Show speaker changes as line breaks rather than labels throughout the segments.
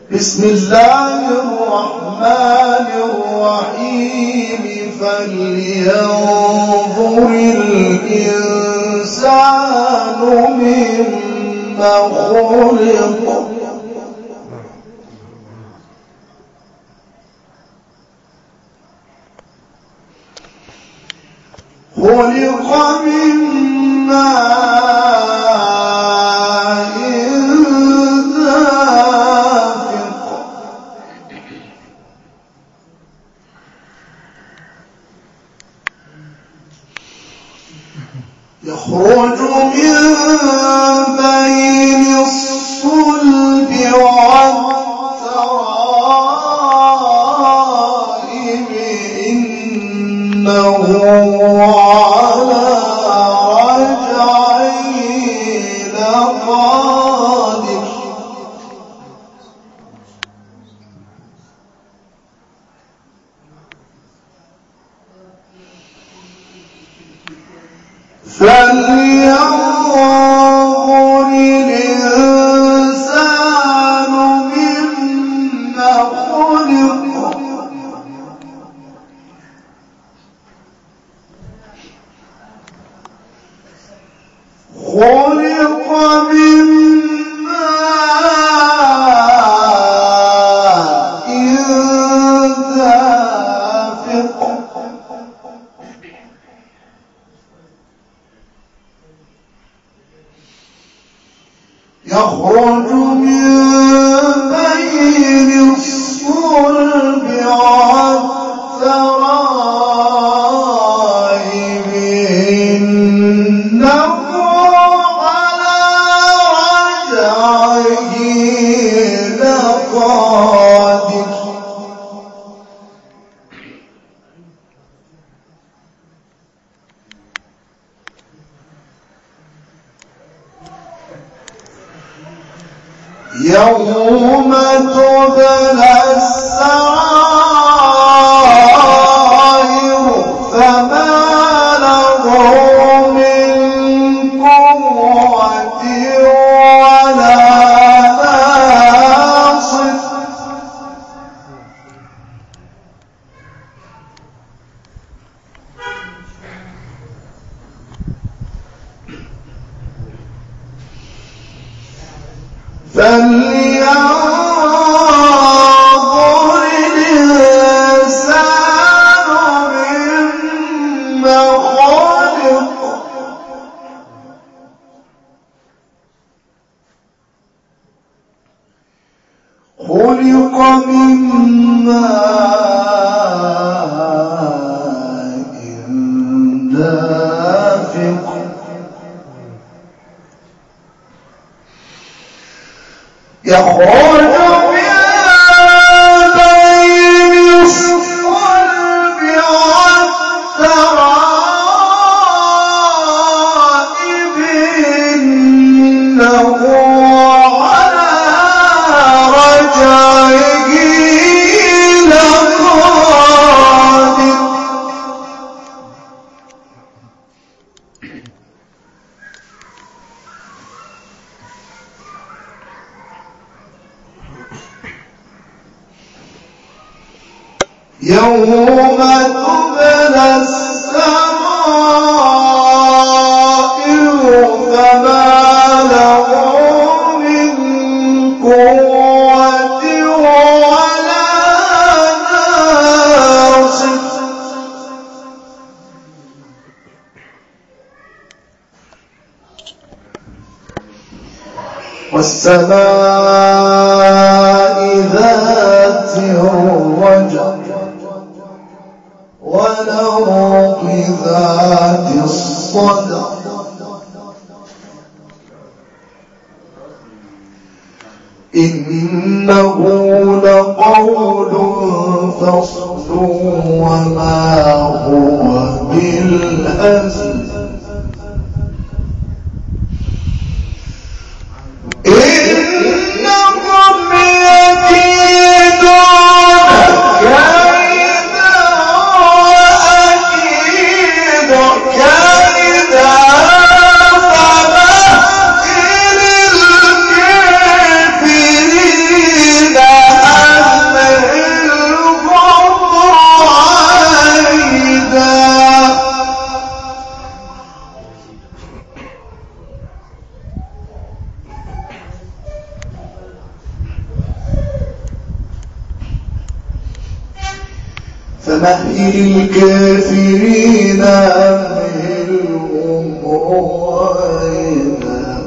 بسم الله الرحمن الرحيم فلينظر الإنسان مما خلق خلق من ماء دافق يخرج من بين الصلب والترائب إنه على رجعه لقادر فلينظر الإنسان مما خلق خلق من ماء دافق يخرج من بين الصلب والترائب إنه على رجعه لقادر يوم تبلى السرائر فما له من قوة ولا ناصر فلينظر الإنسان مما خلق خلق من ماء دافق يخرج من بين الصلب والترائب إنه على رجعه لقادر يوم تبلى السرائر فما له من قوة ولا ناصر والسماء ذات الرجع والأرض ذات الصدع إنه لقول فصل وما هو بالهزل إنهم يكيدون كيدا وأكيد كيدا فمهل الكافرين فمهل الكافرين أمهلهم رويدا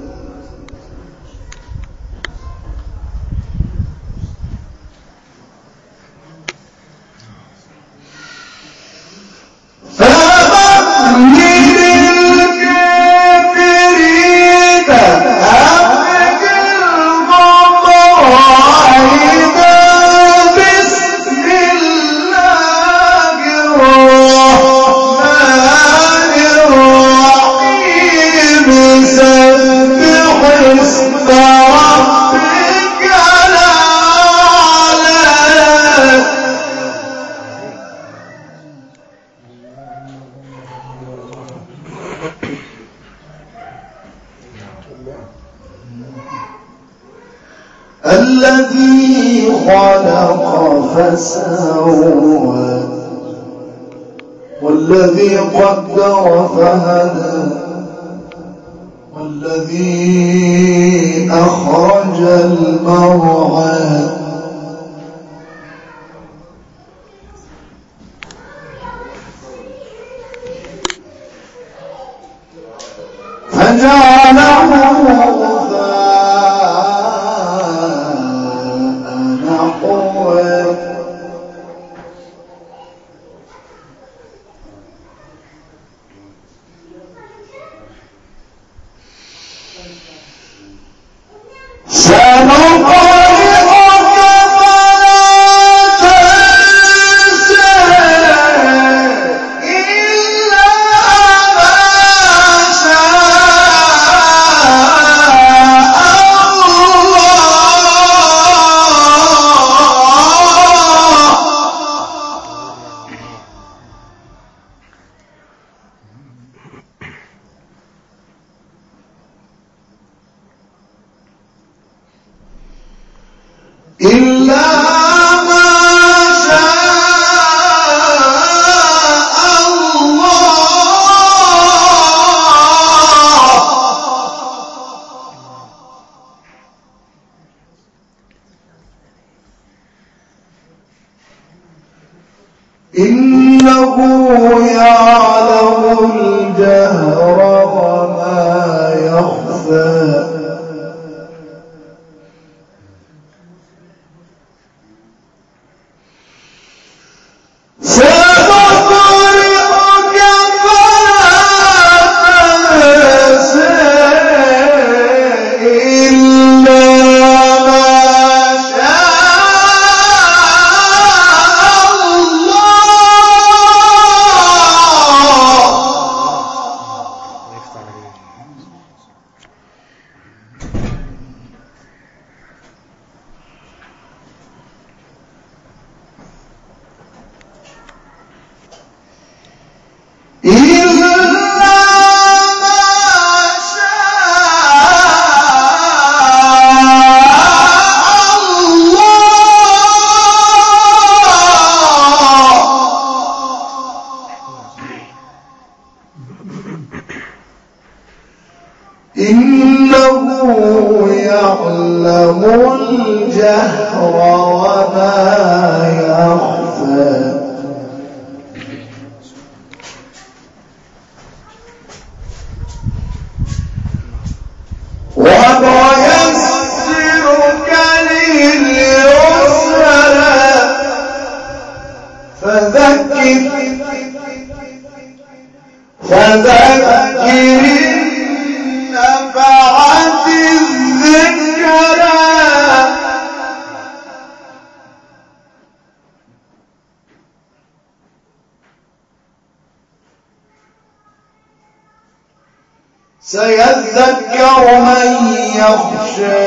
الذي خلق فسوى والذي قدر فهدى والذي أخرج المرعى فجعله إلا ما شاء الله إنه يعلم الجهر وما يخفى إنه يعلم الجهر وما يخفى ونيسرك لليسرى فذكر نفعت الذكرى سيذكر من يخشى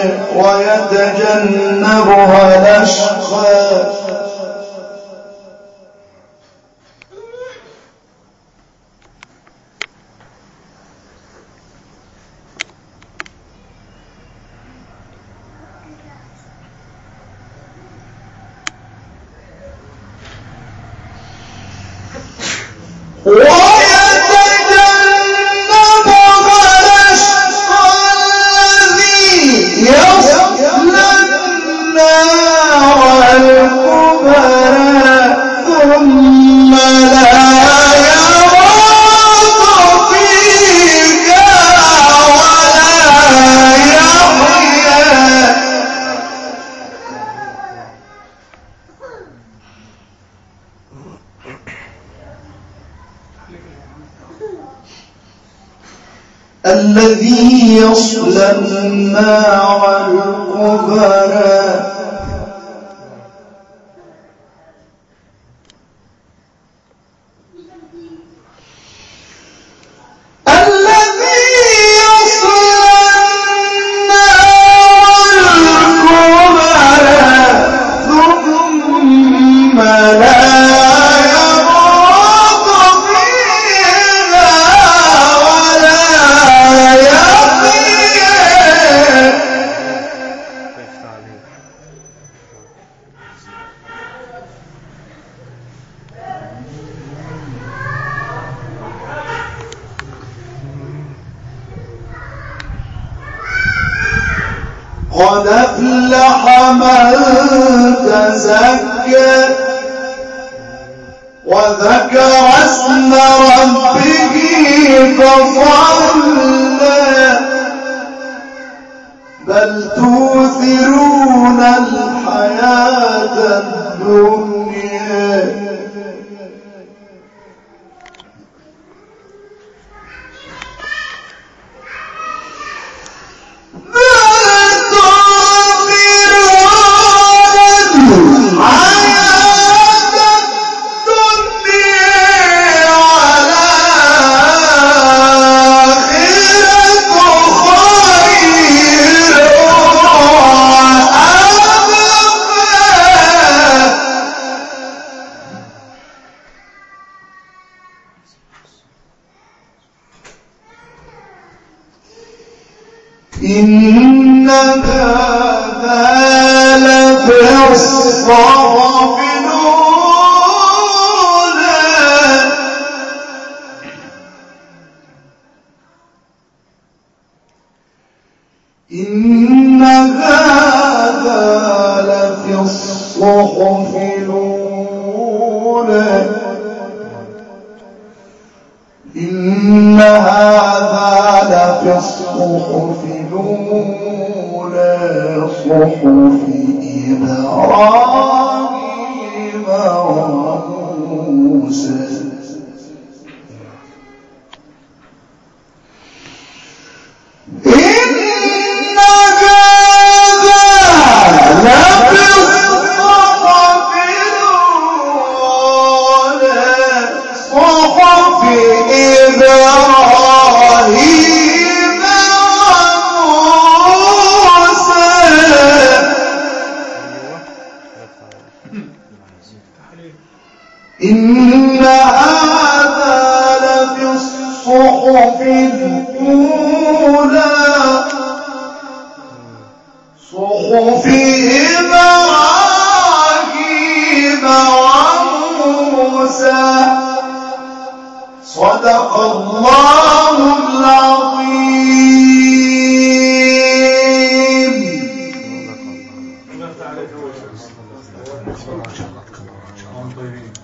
ويتجنبها الأشقى يصلى النار الكبرى الذي يصلى النار الكبرى قد أفلح من تزكى وذكر اسم ربه فصلى بل توثرون الحياة الدنيا إن هذا لفي الصحف الأولى إن هذا لفي الصحف الأولى إن هذا لفي الصحف الأولى صحف إبراهيم وموسى إن هذا لفي الصحف الأولى صحف إبراهيم وموسى إن هذا لفي الصحف الأولى صحف إبراهيم وموسى صدق الله العظيم.